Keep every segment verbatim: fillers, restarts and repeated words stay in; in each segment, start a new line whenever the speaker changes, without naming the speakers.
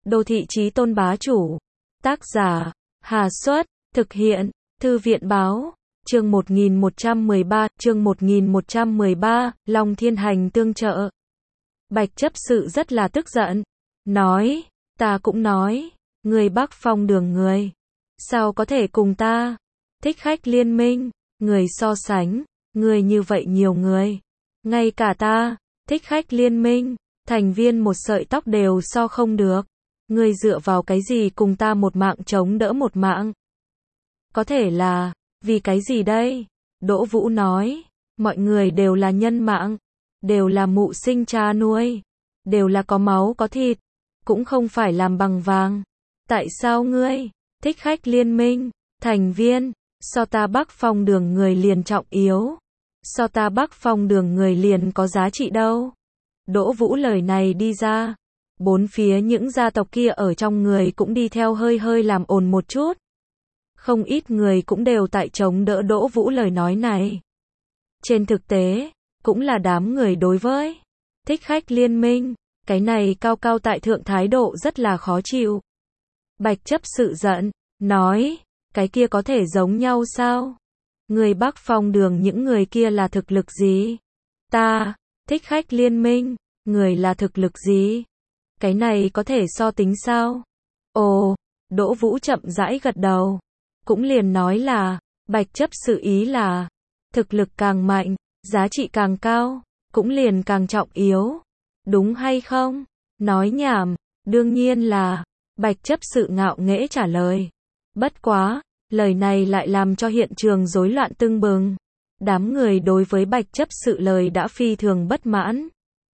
Đô thị chí tôn bá chủ. Tác giả, Hà Xuất, thực hiện, Thư viện báo, chương một nghìn một trăm mười ba, chương một nghìn một trăm mười ba, Long Thiên Hành tương trợ. Bạch chấp sự rất là tức giận, nói, ta cũng nói, người Bắc Phong đường người, sao có thể cùng ta, thích khách liên minh, người so sánh, người như vậy nhiều người, ngay cả ta, thích khách liên minh, thành viên một sợi tóc đều so không được, người dựa vào cái gì cùng ta một mạng chống đỡ một mạng? Có thể là, vì cái gì đây? Đỗ Vũ nói, mọi người đều là nhân mạng, đều là mụ sinh cha nuôi, đều là có máu có thịt, cũng không phải làm bằng vàng. Tại sao ngươi, thích khách liên minh, thành viên, so ta Bắc Phong đường người liền trọng yếu, so ta Bắc Phong đường người liền có giá trị đâu? Đỗ Vũ lời này đi ra, bốn phía những gia tộc kia ở trong người cũng đi theo hơi hơi làm ồn một chút. Không ít người cũng đều tại chống đỡ Đỗ Vũ lời nói này. Trên thực tế, cũng là đám người đối với thích khách liên minh, cái này cao cao tại thượng thái độ rất là khó chịu. Bạch chấp sự giận, nói, cái kia có thể giống nhau sao? Người Bắc Phong đường những người kia là thực lực gì? Ta, thích khách liên minh, người là thực lực gì? Cái này có thể so tính sao? Ồ, Đỗ Vũ chậm rãi gật đầu. Cũng liền nói là, bạch chấp sự ý là, thực lực càng mạnh, giá trị càng cao, cũng liền càng trọng yếu. Đúng hay không? Nói nhảm, đương nhiên là, bạch chấp sự ngạo nghễ trả lời. Bất quá, lời này lại làm cho hiện trường rối loạn tưng bừng. Đám người đối với bạch chấp sự lời đã phi thường bất mãn.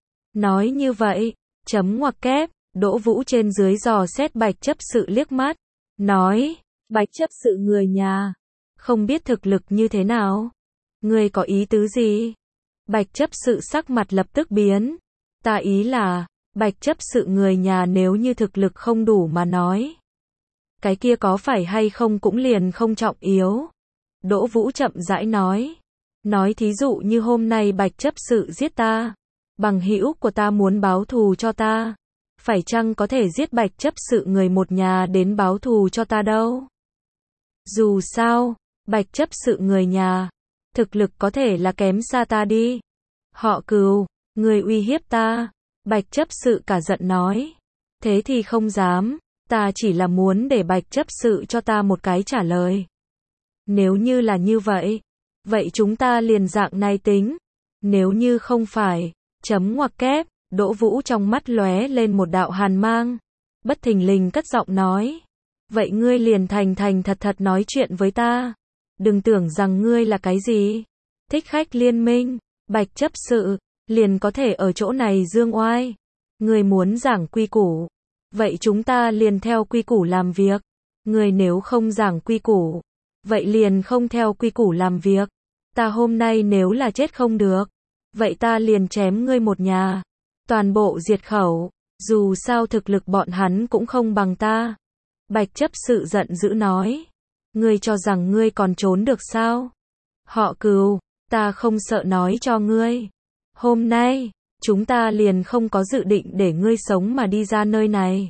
Nói như vậy, chấm ngoặc kép, Đỗ Vũ trên dưới dò xét bạch chấp sự liếc mắt, nói, bạch chấp sự người nhà, không biết thực lực như thế nào, người có ý tứ gì? Bạch chấp sự sắc mặt lập tức biến, ta ý là, bạch chấp sự người nhà nếu như thực lực không đủ mà nói, cái kia có phải hay không cũng liền không trọng yếu. Đỗ Vũ chậm rãi nói, nói thí dụ như hôm nay bạch chấp sự giết ta, bằng hữu của ta muốn báo thù cho ta, phải chăng có thể giết bạch chấp sự người một nhà đến báo thù cho ta đâu? Dù sao, bạch chấp sự người nhà, thực lực có thể là kém xa ta đi. Họ Cừu, người uy hiếp ta. Bạch chấp sự cả giận nói. Thế thì không dám, ta chỉ là muốn để bạch chấp sự cho ta một cái trả lời. Nếu như là như vậy, vậy chúng ta liền dạng này tính. Nếu như không phải, chấm ngoặc kép, Đỗ Vũ trong mắt lóe lên một đạo hàn mang. Bất thình lình cất giọng nói. Vậy ngươi liền thành thành thật thật nói chuyện với ta. Đừng tưởng rằng ngươi là cái gì. Thích khách liên minh, bạch chấp sự, liền có thể ở chỗ này dương oai. Ngươi muốn giảng quy củ. Vậy chúng ta liền theo quy củ làm việc. Ngươi nếu không giảng quy củ, vậy liền không theo quy củ làm việc. Ta hôm nay nếu là chết không được, vậy ta liền chém ngươi một nhà. Toàn bộ diệt khẩu, dù sao thực lực bọn hắn cũng không bằng ta. Bạch chấp sự giận dữ nói. Ngươi cho rằng ngươi còn trốn được sao? Họ Cừu, ta không sợ nói cho ngươi. Hôm nay, chúng ta liền không có dự định để ngươi sống mà đi ra nơi này.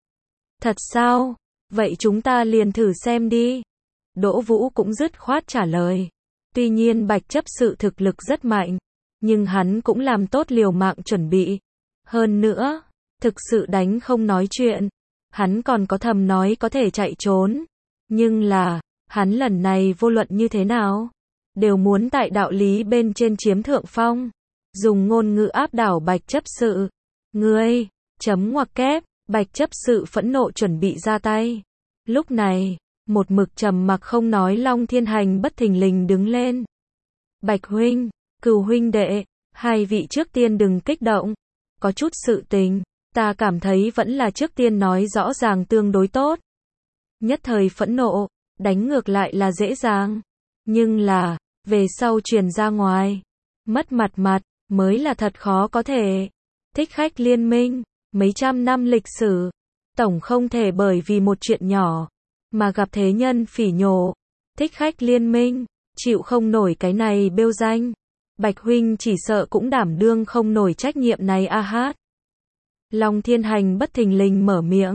Thật sao? Vậy chúng ta liền thử xem đi. Đỗ Vũ cũng dứt khoát trả lời. Tuy nhiên bạch chấp sự thực lực rất mạnh, nhưng hắn cũng làm tốt liều mạng chuẩn bị. Hơn nữa, thực sự đánh không nói chuyện. Hắn còn có thầm nói có thể chạy trốn. Nhưng là, hắn lần này vô luận như thế nào, đều muốn tại đạo lý bên trên chiếm thượng phong. Dùng ngôn ngữ áp đảo bạch chấp sự. Ngươi, chấm ngoặc kép, bạch chấp sự phẫn nộ chuẩn bị ra tay. Lúc này, một mực trầm mặc không nói Long Thiên Hành bất thình lình đứng lên. Bạch huynh, Cừu huynh đệ, hai vị trước tiên đừng kích động. Có chút sự tình, ta cảm thấy vẫn là trước tiên nói rõ ràng tương đối tốt. Nhất thời phẫn nộ, đánh ngược lại là dễ dàng. Nhưng là, về sau truyền ra ngoài, mất mặt mặt, mới là thật khó có thể. Thích khách liên minh, mấy trăm năm lịch sử, tổng không thể bởi vì một chuyện nhỏ, mà gặp thế nhân phỉ nhổ. Thích khách liên minh, chịu không nổi cái này bêu danh. Bạch huynh chỉ sợ cũng đảm đương không nổi trách nhiệm này a hát. Long Thiên Hành bất thình lình mở miệng,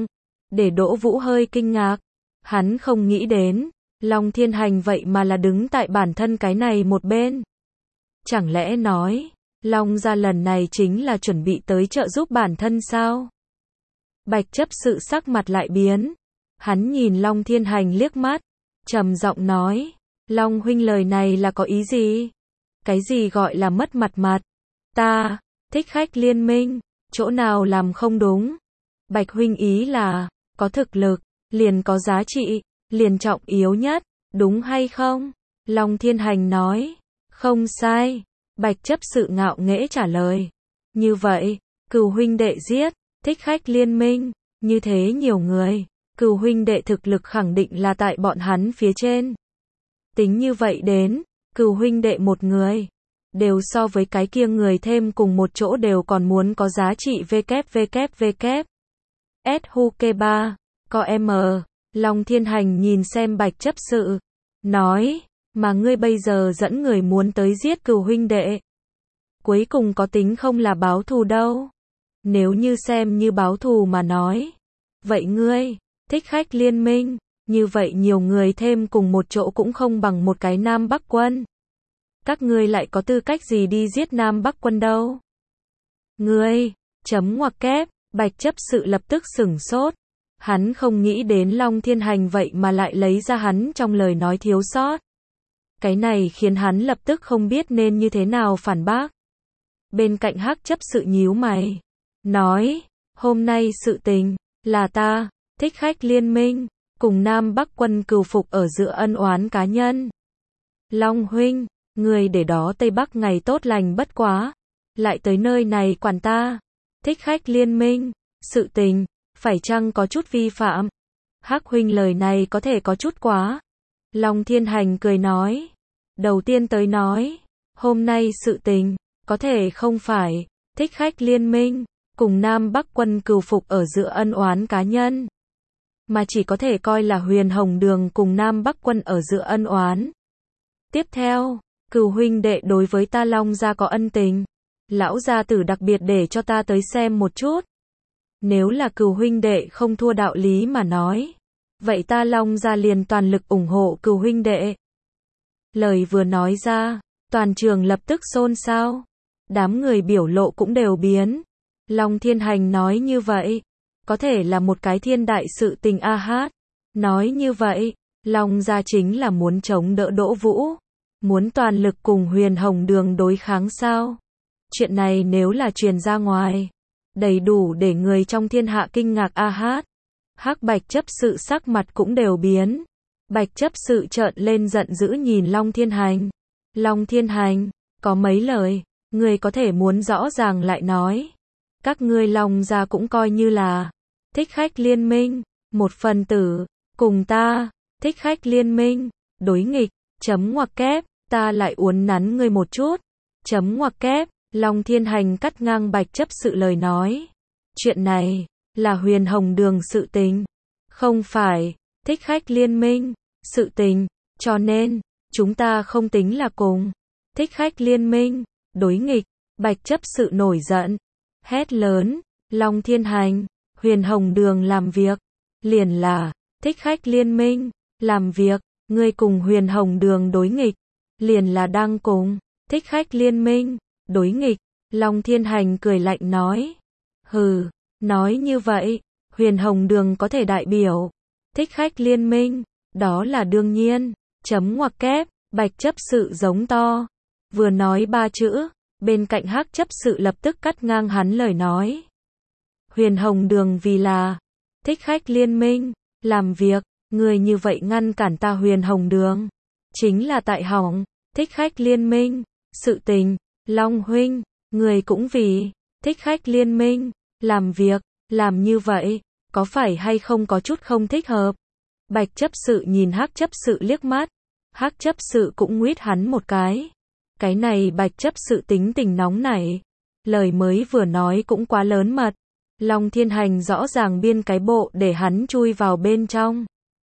để Đỗ Vũ hơi kinh ngạc. Hắn không nghĩ đến, Long Thiên Hành vậy mà là đứng tại bản thân cái này một bên. Chẳng lẽ nói, Long gia lần này chính là chuẩn bị tới trợ giúp bản thân sao? Bạch chấp sự sắc mặt lại biến. Hắn nhìn Long Thiên Hành liếc mắt, trầm giọng nói, Long huynh lời này là có ý gì? Cái gì gọi là mất mặt mặt? Ta, thích khách liên minh, chỗ nào làm không đúng? Bạch huynh ý là, có thực lực, liền có giá trị, liền trọng yếu nhất, đúng hay không? Long Thiên Hành nói, không sai. Bạch chấp sự ngạo nghễ trả lời. Như vậy, Cửu huynh đệ giết, thích khách liên minh, như thế nhiều người, Cửu huynh đệ thực lực khẳng định là tại bọn hắn phía trên. Tính như vậy đến, Cửu huynh đệ một người, đều so với cái kia người thêm cùng một chỗ đều còn muốn có giá trị www. S H U K ba, có M, Long Thiên Hành nhìn xem Bạch chấp sự, nói, mà ngươi bây giờ dẫn người muốn tới giết Cửu huynh đệ. Cuối cùng có tính không là báo thù đâu. Nếu như xem như báo thù mà nói. Vậy ngươi, thích khách liên minh, như vậy nhiều người thêm cùng một chỗ cũng không bằng một cái Nam Bắc quân. Các ngươi lại có tư cách gì đi giết Nam Bắc quân đâu? Ngươi, chấm ngoặc kép, Bạch chấp sự lập tức sửng sốt. Hắn không nghĩ đến Long Thiên Hành vậy mà lại lấy ra hắn trong lời nói thiếu sót. Cái này khiến hắn lập tức không biết nên như thế nào phản bác. Bên cạnh Hắc chấp sự nhíu mày, nói, hôm nay sự tình, là ta, thích khách liên minh, cùng Nam Bắc quân cừu phục ở giữa ân oán cá nhân. Long huynh, người để đó Tây Bắc ngày tốt lành bất quá, lại tới nơi này quản ta, thích khách liên minh, sự tình, phải chăng có chút vi phạm? Hắc huynh lời này có thể có chút quá. Long Thiên Hành cười nói, đầu tiên tới nói, hôm nay sự tình, có thể không phải, thích khách liên minh, cùng Nam Bắc quân cừu phục ở giữa ân oán cá nhân, mà chỉ có thể coi là Huyền Hồng Đường cùng Nam Bắc quân ở giữa ân oán. Tiếp theo, Cửu huynh đệ đối với ta Long gia có ân tình, lão gia tử đặc biệt để cho ta tới xem một chút. Nếu là Cửu huynh đệ không thua đạo lý mà nói, vậy ta Long gia liền toàn lực ủng hộ Cửu huynh đệ. Lời vừa nói ra, toàn trường lập tức xôn xao. Đám người biểu lộ cũng đều biến. Long Thiên Hành nói như vậy, có thể là một cái thiên đại sự tình a hát. Nói như vậy, Long gia chính là muốn chống đỡ Đỗ Vũ, muốn toàn lực cùng Huyền Hồng Đường đối kháng sao? Chuyện này nếu là truyền ra ngoài, đầy đủ để người trong thiên hạ kinh ngạc a hát. Hắc Bạch chấp sự sắc mặt cũng đều biến. Bạch chấp sự trợn lên giận dữ nhìn Long Thiên Hành. Long Thiên Hành, có mấy lời, người có thể muốn rõ ràng lại nói. Các ngươi Long gia cũng coi như là thích khách liên minh, một phần tử, cùng ta, thích khách liên minh, đối nghịch, chấm ngoặc kép, ta lại uốn nắn ngươi một chút, chấm ngoặc kép, Long Thiên Hành cắt ngang Bạch chấp sự lời nói. Chuyện này, là Huyền Hồng Đường sự tình, không phải, thích khách liên minh, sự tình, cho nên, chúng ta không tính là cùng, thích khách liên minh, đối nghịch. Bạch chấp sự nổi giận, hét lớn, Long Thiên Hành, Huyền Hồng Đường làm việc, liền là, thích khách liên minh, làm việc, ngươi cùng Huyền Hồng Đường đối nghịch, liền là đang cùng, thích khách liên minh, đối nghịch. Long Thiên Hành cười lạnh nói, hừ, nói như vậy, Huyền Hồng Đường có thể đại biểu, thích khách liên minh, đó là đương nhiên, chấm ngoặc kép, Bạch chấp sự giống to, vừa nói ba chữ. Bên cạnh Hắc chấp sự lập tức cắt ngang hắn lời nói. Huyền Hồng Đường vì là thích khách liên minh, làm việc, người như vậy ngăn cản ta Huyền Hồng Đường, chính là tại hỏng, thích khách liên minh, sự tình, Long huynh, người cũng vì thích khách liên minh, làm việc, làm như vậy, có phải hay không có chút không thích hợp? Bạch chấp sự nhìn Hắc chấp sự liếc mắt, Hắc chấp sự cũng nguyết hắn một cái. Cái này Bạch chấp sự tính tình nóng nảy, lời mới vừa nói cũng quá lớn mật. Long Thiên Hành rõ ràng biên cái bộ để hắn chui vào bên trong.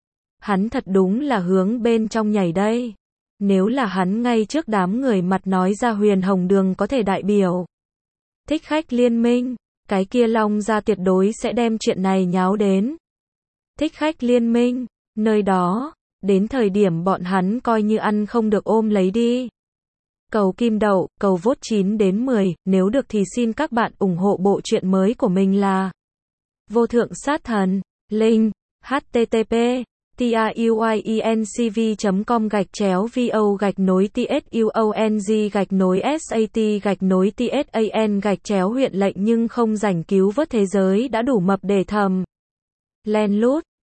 Hắn thật đúng là hướng bên trong nhảy đây. Nếu là hắn ngay trước đám người mặt nói ra Huyền Hồng Đường có thể đại biểu thích khách liên minh, cái kia Long gia tuyệt đối sẽ đem chuyện này nháo đến Thích khách liên minh, nơi đó, đến thời điểm bọn hắn coi như ăn không được ôm lấy đi. Cầu kim đậu, cầu vote chín đến mười, nếu được thì xin các bạn ủng hộ bộ truyện mới của mình là Vô Thượng Sát Thần. Link http truyencv chấm com gạch chéo vo gạch nối tsuong gạch nối sat gạch nối tsan gạch chéo huyện lệnh nhưng không rảnh cứu vớt thế giới đã đủ mập để thầm len lút.